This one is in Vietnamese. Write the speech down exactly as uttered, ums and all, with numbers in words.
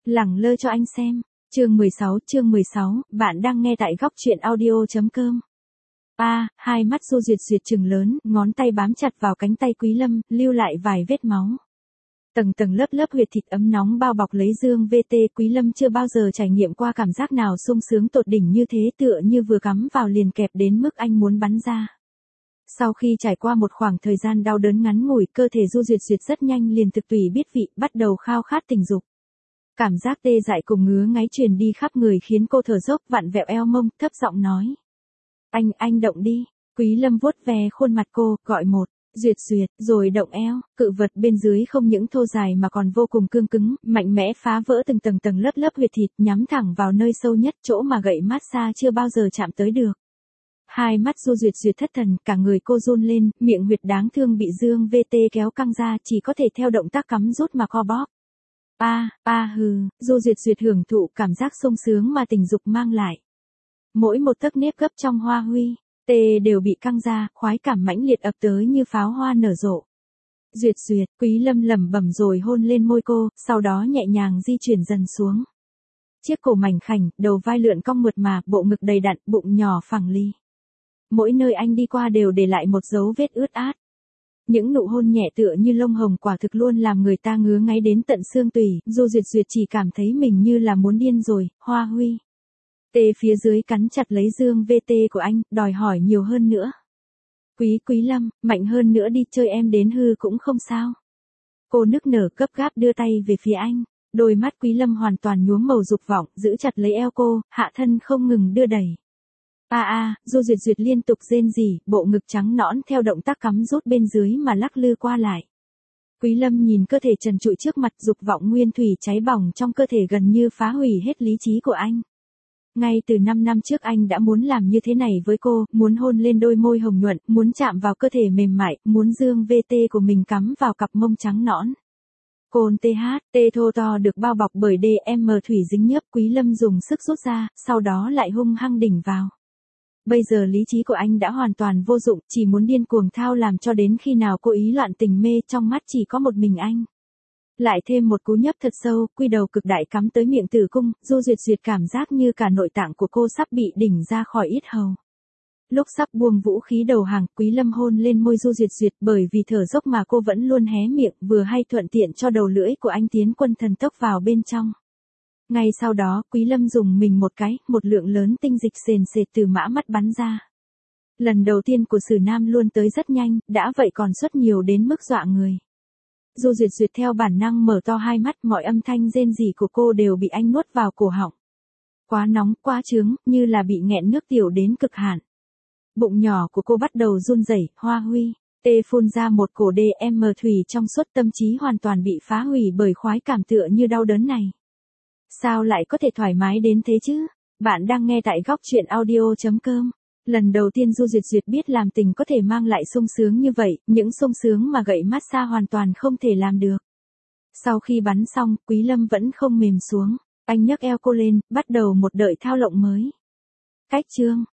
Lẳng lơ cho anh xem. Chương mười sáu, chương mười sáu, bạn đang nghe tại góc truyện audio chấm com. A, hai mắt Du Duyệt Duyệt trừng lớn, ngón tay bám chặt vào cánh tay Quý Lâm, lưu lại vài vết máu. Tầng tầng lớp lớp huyệt thịt ấm nóng bao bọc lấy Dương vê tê. Quý Lâm chưa bao giờ trải nghiệm qua cảm giác nào sung sướng tột đỉnh như thế, tựa như vừa cắm vào liền kẹp đến mức anh muốn bắn ra. Sau khi trải qua một khoảng thời gian đau đớn ngắn ngủi, cơ thể Du Duyệt Duyệt rất nhanh liền thực tùy biết vị, bắt đầu khao khát tình dục. Cảm giác tê dại cùng ngứa ngáy truyền đi khắp người khiến cô thở dốc, vặn vẹo eo mông, thấp giọng nói. Anh, anh động đi. Quý Lâm vuốt ve khuôn mặt cô, gọi một, Duyệt Duyệt, rồi động eo. Cự vật bên dưới không những thô dài mà còn vô cùng cương cứng, mạnh mẽ phá vỡ từng tầng tầng lớp lớp huyệt thịt, nhắm thẳng vào nơi sâu nhất, chỗ mà gậy massage chưa bao giờ chạm tới được. Hai mắt Du Duyệt Duyệt thất thần, cả người cô run lên, miệng huyệt đáng thương bị Dương vê tê kéo căng ra, chỉ có thể theo động tác cắm rút mà co bóp. A, a hừ, Du Duyệt Duyệt hưởng thụ cảm giác sung sướng mà tình dục mang lại. Mỗi một tấc nếp gấp trong hoa huy, tê đều bị căng ra, khoái cảm mãnh liệt ập tới như pháo hoa nở rộ. Duyệt Duyệt, Quý Lâm lẩm bẩm rồi hôn lên môi cô, sau đó nhẹ nhàng di chuyển dần xuống. Chiếc cổ mảnh khảnh, đầu vai lượn cong mượt mà, bộ ngực đầy đặn, bụng nhỏ phẳng lì. Mỗi nơi anh đi qua đều để lại một dấu vết ướt át. Những nụ hôn nhẹ tựa như lông hồng quả thực luôn làm người ta ngứa ngáy đến tận xương tủy. Du Duyệt Duyệt chỉ cảm thấy mình như là muốn điên rồi. Hoa huy. Tê phía dưới cắn chặt lấy Dương vê tê của anh, đòi hỏi nhiều hơn nữa. Quý Quý Lâm, mạnh hơn nữa đi, chơi em đến hư cũng không sao. Cô nức nở gấp gáp đưa tay về phía anh. Đôi mắt Quý Lâm hoàn toàn nhuốm màu dục vọng, giữ chặt lấy eo cô, hạ thân không ngừng đưa đẩy. A a, Du Duyệt Duyệt liên tục rên rỉ, bộ ngực trắng nõn theo động tác cắm rút bên dưới mà lắc lư qua lại. Quý Lâm nhìn cơ thể trần trụi trước mặt, dục vọng nguyên thủy cháy bỏng trong cơ thể gần như phá hủy hết lý trí của anh. Ngay từ năm năm trước anh đã muốn làm như thế này với cô, muốn hôn lên đôi môi hồng nhuận, muốn chạm vào cơ thể mềm mại, muốn Dương vê tê của mình cắm vào cặp mông trắng nõn. Côn tê hát, tê thô to được bao bọc bởi đê em thủy dính nhớp, Quý Lâm dùng sức rút ra, sau đó lại hung hăng đỉnh vào. Bây giờ lý trí của anh đã hoàn toàn vô dụng, chỉ muốn điên cuồng thao làm cho đến khi nào cô ý loạn tình mê, trong mắt chỉ có một mình anh. Lại thêm một cú nhấp thật sâu, quy đầu cực đại cắm tới miệng tử cung, Du Duyệt Duyệt cảm giác như cả nội tạng của cô sắp bị đỉnh ra khỏi yết hầu. Lúc sắp buông vũ khí đầu hàng, Quý Lâm hôn lên môi Du Duyệt Duyệt, bởi vì thở dốc mà cô vẫn luôn hé miệng, vừa hay thuận tiện cho đầu lưỡi của anh tiến quân thần tốc vào bên trong. Ngay sau đó, Quý Lâm dùng mình một cái, một lượng lớn tinh dịch sền sệt từ mã mắt bắn ra. Lần đầu tiên của Sử Nam luôn tới rất nhanh, đã vậy còn xuất nhiều đến mức dọa người. Du Duyệt Duyệt theo bản năng mở to hai mắt, mọi âm thanh rên rỉ của cô đều bị anh nuốt vào cổ họng. Quá nóng, quá trướng, như là bị nghẹn nước tiểu đến cực hạn. Bụng nhỏ của cô bắt đầu run rẩy, hoa huy, tê phun ra một cổ đê em thủy trong suốt, tâm trí hoàn toàn bị phá hủy bởi khoái cảm tựa như đau đớn này. Sao lại có thể thoải mái đến thế chứ? Bạn đang nghe tại góc truyện audio chấm com. Lần đầu tiên Du Duyệt Duyệt biết làm tình có thể mang lại sung sướng như vậy, những sung sướng mà gậy massage hoàn toàn không thể làm được. Sau khi bắn xong, Quý Lâm vẫn không mềm xuống. Anh nhấc eo cô lên, bắt đầu một đợt thao lộng mới. Cách chương,